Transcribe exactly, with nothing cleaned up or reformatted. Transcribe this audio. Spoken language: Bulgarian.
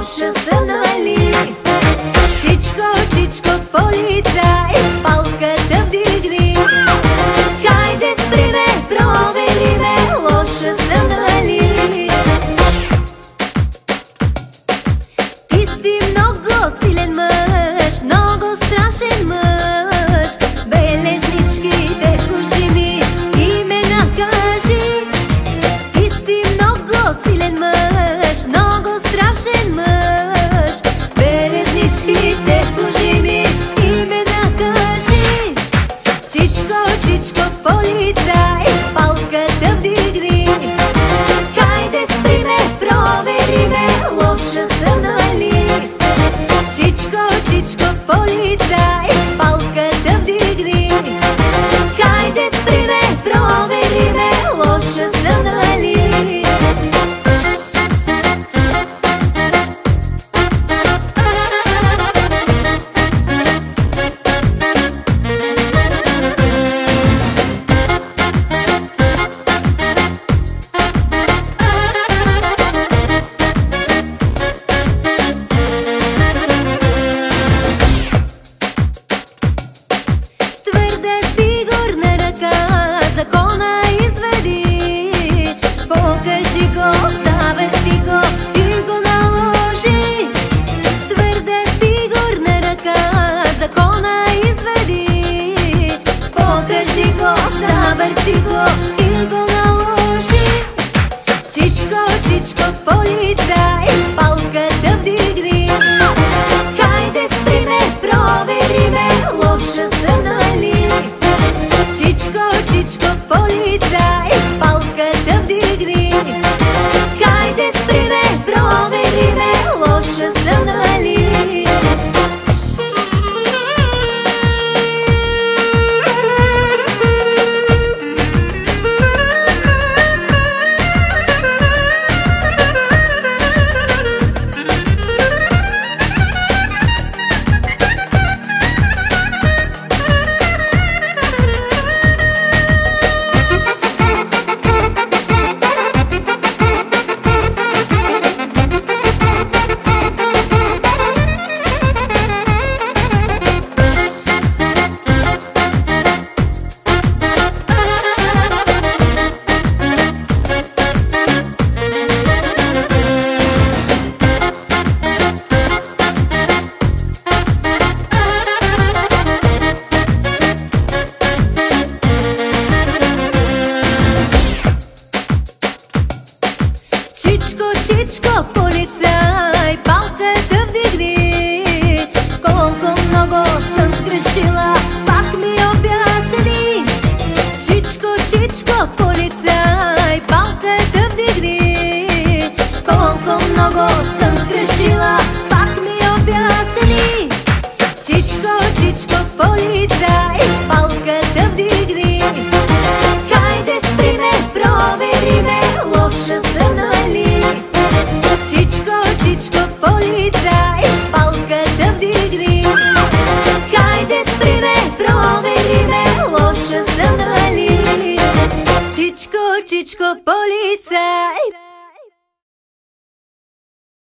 лоша съм, нали? Чичко, чичко, полицай, палката вдигни. Хайде спри ме, провери ме, лоша съм, нали? Ти си много силен мъж, много страшен мъж. Белезничките служи ми и ме накажи. Ти си много силен мъж, много страшен мъж. Белезничките служи ми и ме накажи. Чичко, чичко, полицай, палката вдигни. Хайде спри ме, провери ме, лоша съм, нали? Чичко, чичко, полицай, палката вдигни. Хайде спри ме, провери ме, лоша съм, нали? Завърти го и го наложи. Чичко, чичко, полицай, палката вдигни. Хайде спри ме, провери ме, лоша съм, нали? Чичко, чичко, полицай, палката вдигни. Хайде спри ме, провери ме, лоша съм, нали? Чичко, чичко, полицай, палката вдигни. Колко много съм сгрешила, пак ми обясни. Чичко, чичко, полицай, палката вдигни. Колко много съм сгрешила, пак ми обясни. Чичко, чичко, полицай, палката вдигни. Хайде спри ме, провери ме, лоша съм, нали? Чичко, чичко, полицай, палката вдигни. Хайде спри ме, провери ме, лоша съм, нали? Чичко, чичко, полицай.